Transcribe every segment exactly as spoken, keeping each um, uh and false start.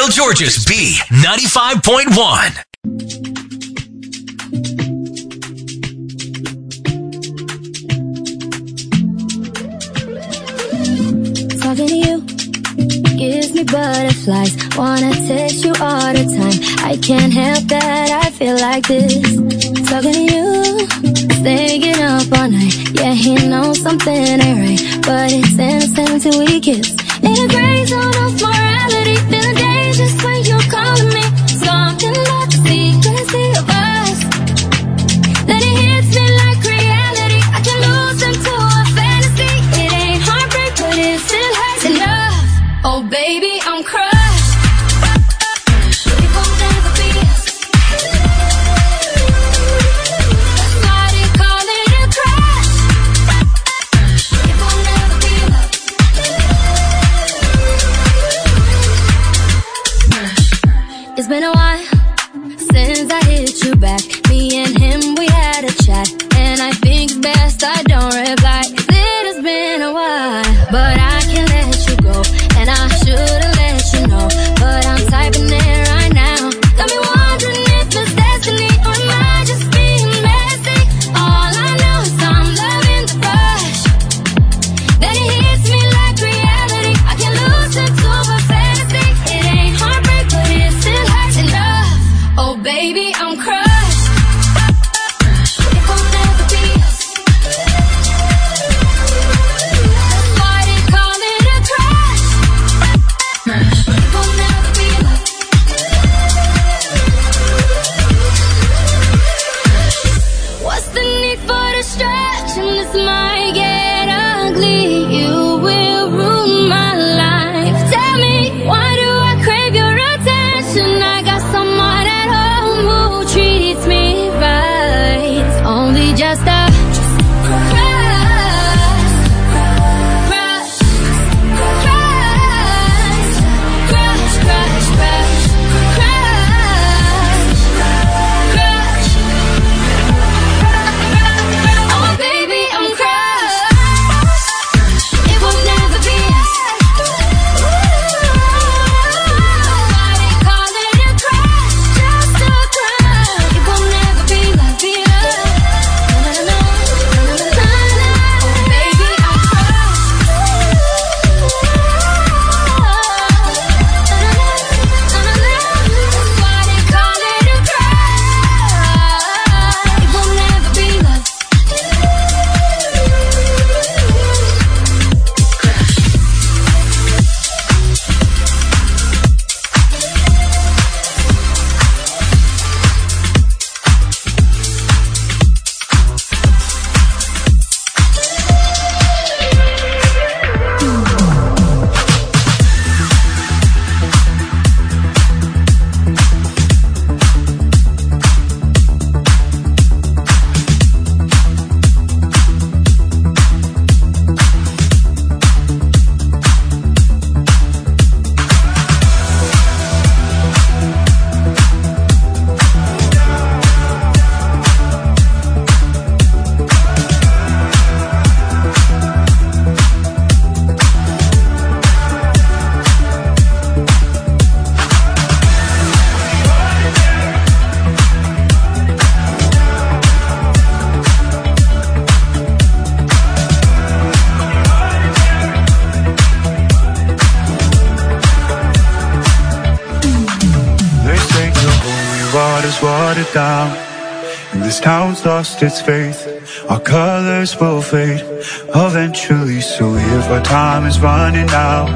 Royal George's B ninety-five point one. Talking to you gives me butterflies. Wanna taste you all the time. I can't help that, I feel like this. Talking to you, staying up all night. Yeah, he knows something ain't right, but it's innocent till we kiss. In a gray zone of morality, feeling dangerous when you're calling me. Something about the secrecy of us, then it hits me like reality. I can lose into a fantasy. It ain't heartbreak, but it still hurts enough. Oh baby, I'm crushed. It won't never be us. That's why they call it a crush. It won't never be love. It's been a while since I hit you back. Me and him, we had a chat, and I think it's best I don't reply. It has been a while, but I can't let you go, and I should've let you know, but I'm typing it right now. Got me wondering if it's destiny, or am I just being messy? All I know is I'm loving the rush, then it hits me like reality. I can lose into a fantasy. It ain't heartbreak, but it still hurts enough. Oh baby, I'm crushed. It won't never be us. That's why they call it a crush. It won't never be love. What's the need for the stretch? And this might get ugly. You will ruin my life. Tell me, why do I crave your attention? I got someone at home who treats me right. Only just a crush, crush, crush, crush, crush, crush, crush, crush. Oh baby, I'm crushed. It will never be us. Why they call it a crush? Just a crush. It will never be love, be love. Na, na, na, na, na, na, na. Oh baby, I'm crushed. Na, na, na, na, na, na. Why they call it a crush? It will never be love. They say the holy water's watered down, and this town's lost its faith. Our colors will fade eventually, so if our time is running out,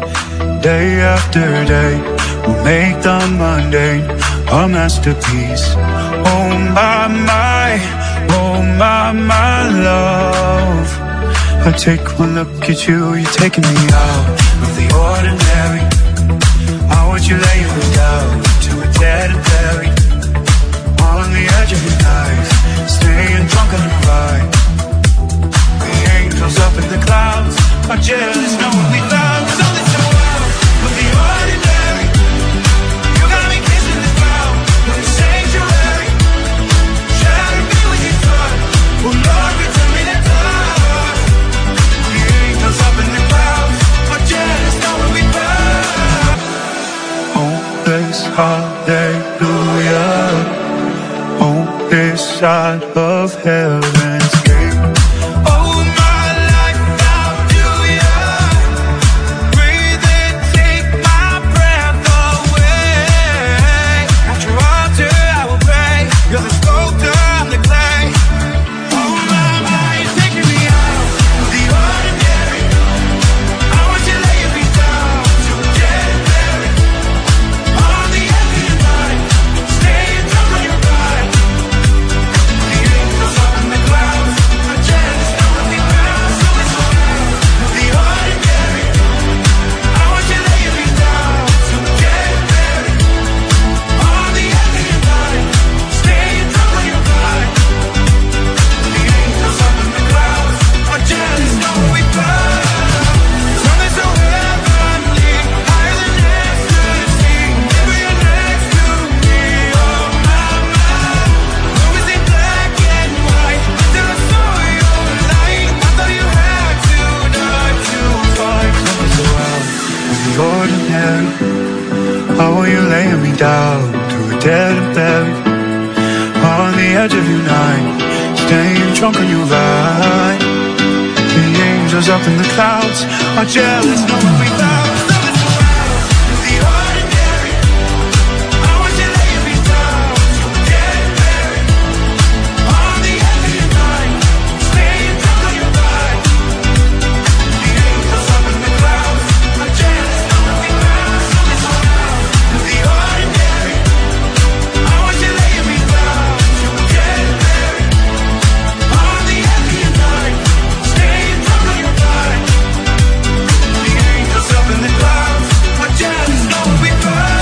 day after day, we'll make the mundane a masterpiece. Oh my, my, oh my, my love. I take one look at you, you're taking me out of the ordinary. How would you lay me down to a dead and buried, on the edge of your knife, staying drunk on the ride? The angels up in the clouds are jealous, know what we found. So this so wild, with the ordinary. You got me kissing the ground, with the sanctuary. Trying to be with you, son. Oh Lord, return me that love. The angels up in the clouds are jealous, know what we found. Oh praise, hallelujah. On this side of heaven's gate. Oh, my life, how do you breathe and take my breath away? At your altar I will pray. You're the sculptor, I'm the clay. Oh, my, my, you're taking me out of the ordinary. I want you laying me down to get buried. On the edge of your mind, staying drunk on your ride. The angels up in the clouds are jealous, know what we found. So it's around the ordinary. I want you laying me down to get buried. On the edge of your mind, staying drunk on your ride. The angels up in the clouds are jealous, know what we found. Something so heavenly, higher than ecstasy. Maybe you're next to me, oh my, my. Always in black and white, till I saw your light. I thought you had to die to fight. Something so out of the ordinary. How are you laying me down to a dead and buried? On the edge of your night, staying drunk on your ride. The angels up in the clouds are jealous, know what we found. Something so out of the ordinary. I want you laying me down to get buried. On the edge of your night, staying drunk on your ride. The angels up in the clouds are jealous, know what we found. Something so out of the ordinary. I want you laying me down to get buried. On the edge of your night, staying drunk on your ride. The angels up in the clouds are jealous, know what we found.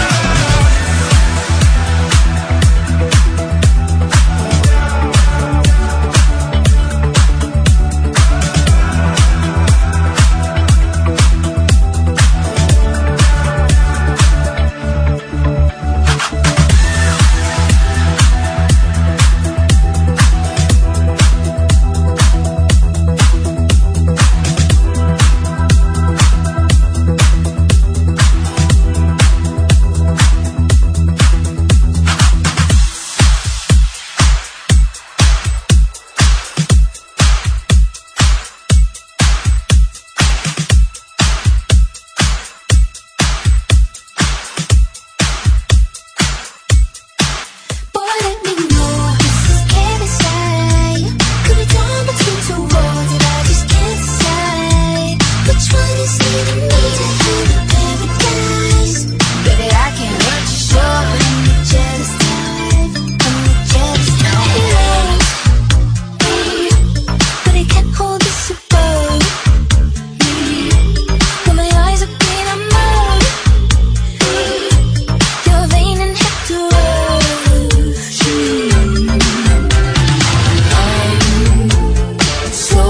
Boy, let me know what's scared inside. Could be torn between two worlds that I just can't decide. Which one is leading me to heaven, paradise? Baby, I can't hurt you, sure, but I'm the jealous type. I'm the jealous type. But I can't hold this above me. When my eyes are clean, I'm out. You're vain and have to rush you. I'm so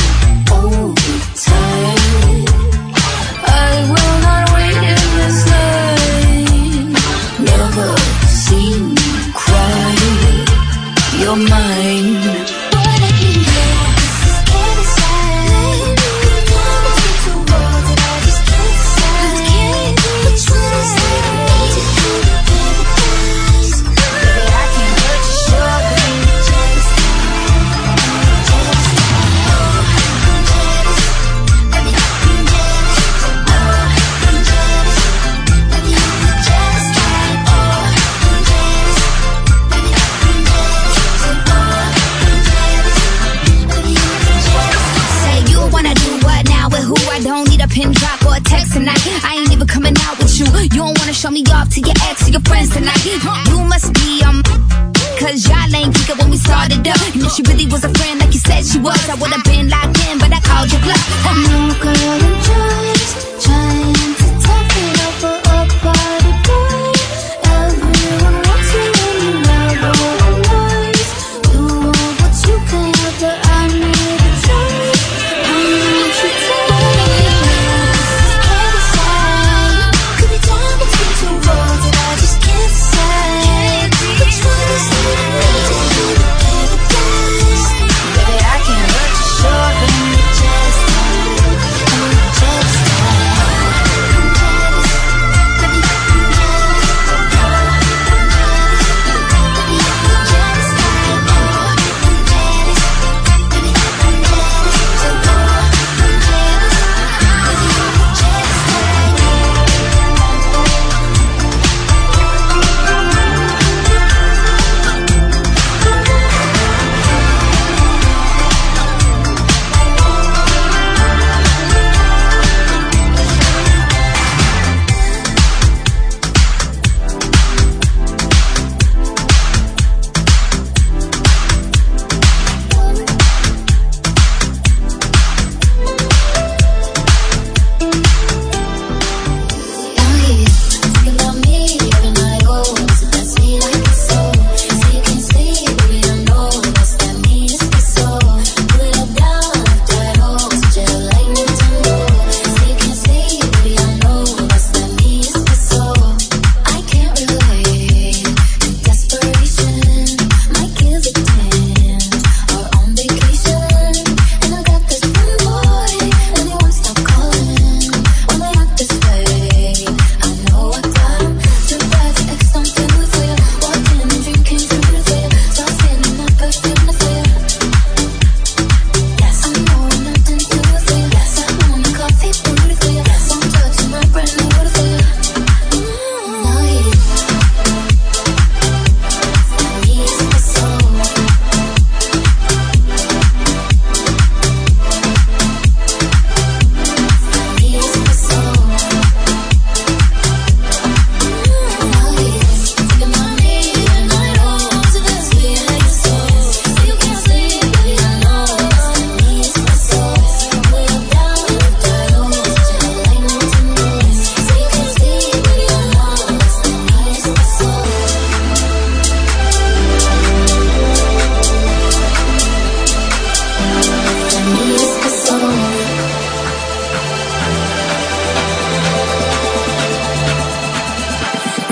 overtired. I will not wait in this line. Never seen you cry. You're mine. Boy, let me know what's scared inside. Could be torn between two worlds that I just can't decide. Which one is leading me to heaven, paradise? Baby, I can't hurt you, sure, but I'm the jealous type. I'm the jealous type. Oh, I'm jealous. Baby, I'm jealous. Oh, I'm jealous. Baby, I'm the jealous type. Oh, I'm jealous. Baby, I'm jealous. Say, oh, I'm jealous. Baby, I'm jealous. Say you wanna do what now with who? I don't need a pin drop or a text tonight. I ain't even coming out with you. You don't wanna show me off to your ex or your friends tonight. Huh? You must be um, cause y'all ain't kick it when we started up. And if she really was a friend like you said she was, I would've been locked in, but I called you bluff. No girl, I'm just trying to talk it over a party boy. Everyone wants you and you never noise. You want what you can have, but I need a choice. I need you to scared inside. Could be torn between two worlds that I just can't decide. Which one is leading me to heaven, paradise? Baby, I can't hurt you, sure, but I'm the jealous type. I'm the jealous type.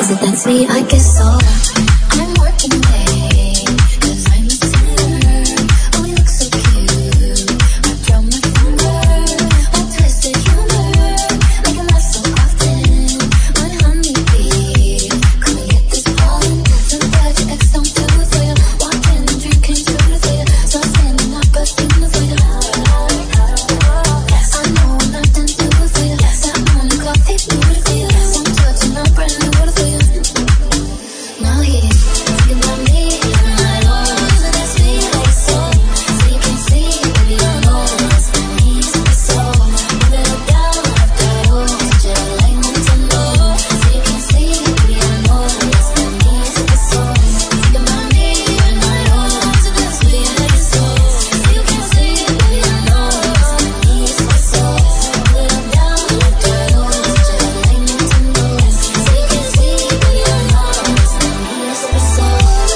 Is it that sweet? I guess so. I'm working late, cause I'm a sinner. Oh, you look so cute. I draw my finger, my twisted humor, make it laugh so often. My honeybee, come and get this pollen. So glad your ex don't do it for you. Walking and drinking through the theater. So standing up, but in the theater. I know I'm not done to it for you. That morning coffee, beautiful. Some touch and I'm brand new for you. Now he's thinking about me and my own. So that's me like so. So you can see, baby, I know that's when he's so. Move it up down after I go. Such a like Nintendo. So you can see, baby, I know that's when he's so. Thinking about me and my own. So that's me like so. So you can see, baby, I know that's when he's so. Move it up down after I go. Such a like Nintendo. So you can see, baby, I know that's when he's so.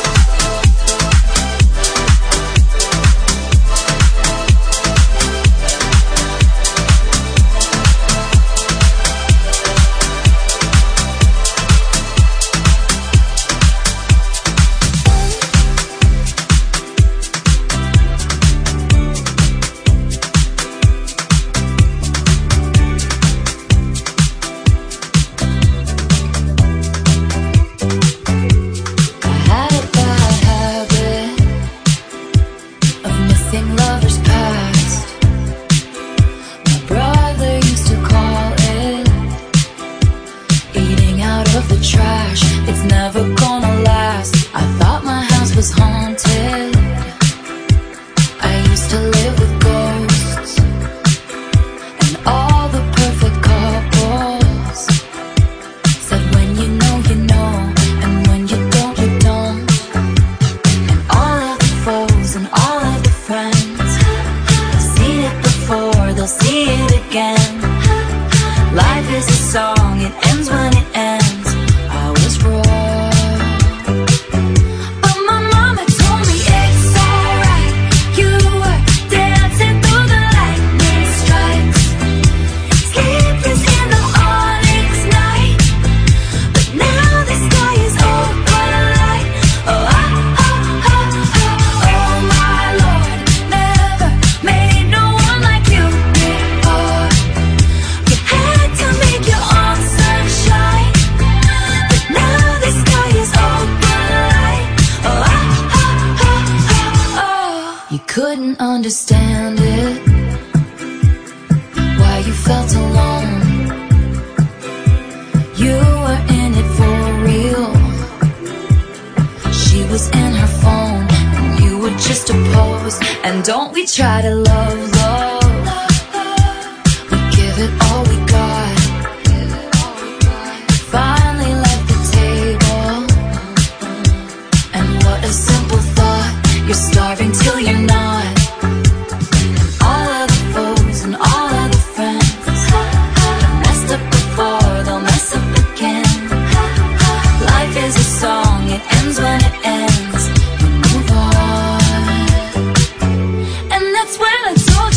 I had a bad habit of missing lovers past. My brother used to call it eating out of the trash. It's never gonna last. I thought my house was haunted. I used to live with ghosts and all the perfect couples. Said when you know, you know, and when you don't, you don't. And all of the foes and all of the friends, seen it before, they'll see it again. Life is a song, it ends when it ends. I was wrong, but my mama told me it's alright. You were dancing through the lightning strikes, sleepless in the onyx night. But now the sky is open light. Oh, oh, oh, oh, oh, oh my Lord, never made no one like you before. You had to make your own sunshine, but now the sky is open light. Oh, oh, oh, oh, oh, oh. You couldn't understand it, why you felt alone. You were in it for real. She was in her phone, and you were just a pose. And don't we try to love, love? We give it all we got. Finally left the table, and what a simple thought. You're starving till you're not. And all of the foes and all of the friends have messed up before, they'll mess up again. Life is a song, it ends when it ends. We move on. And that's when I told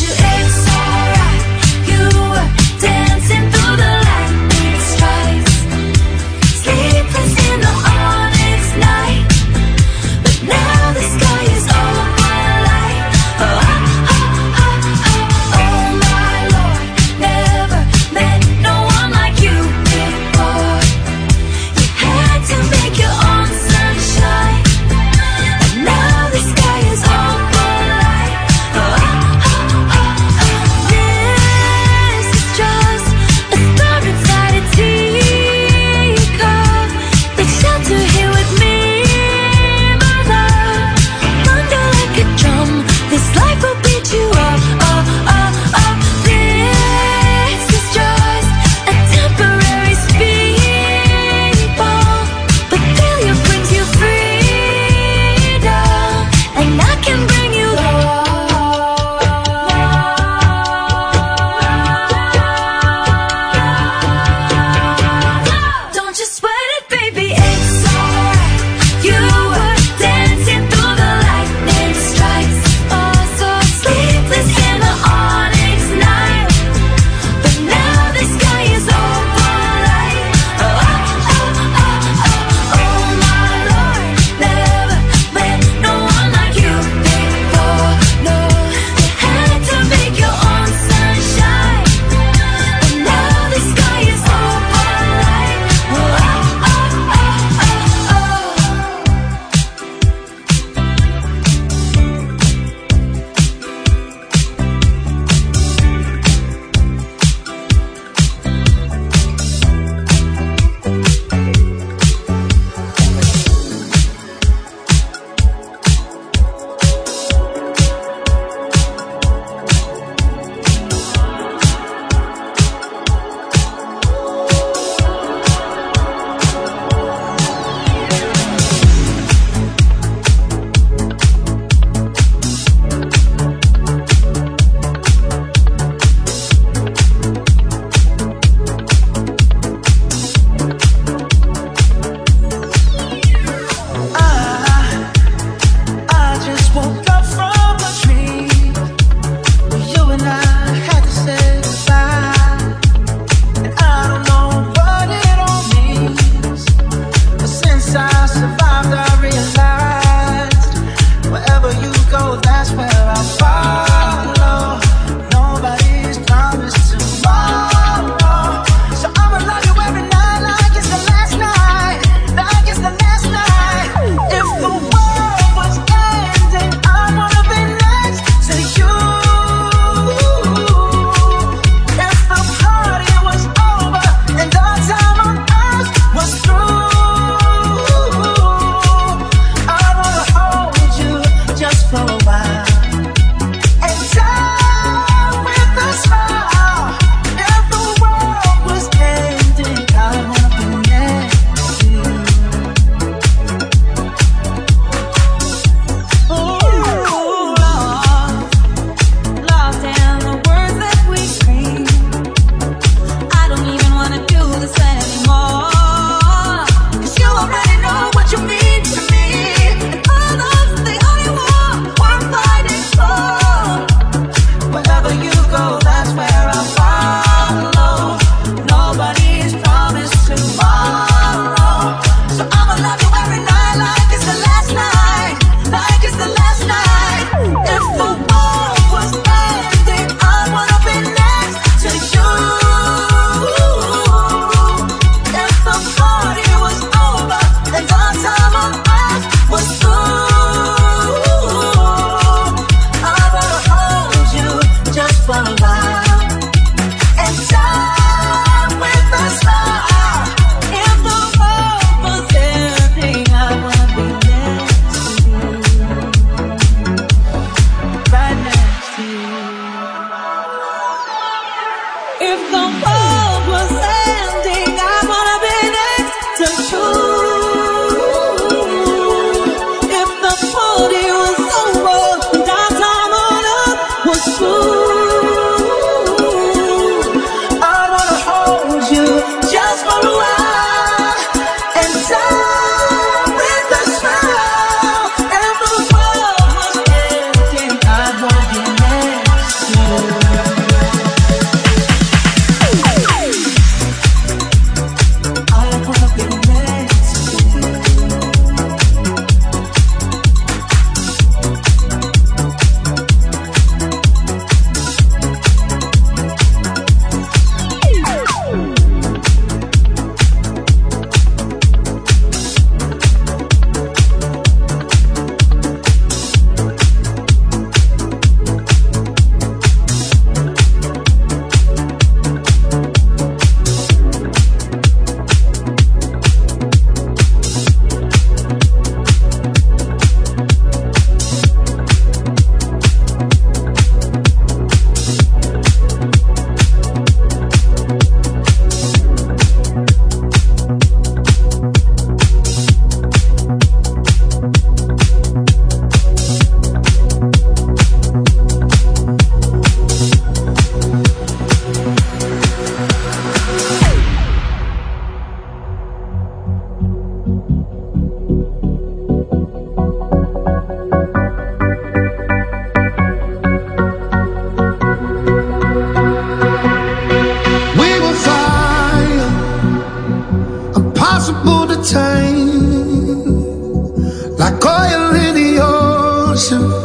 impossible to tame, like oil in the ocean.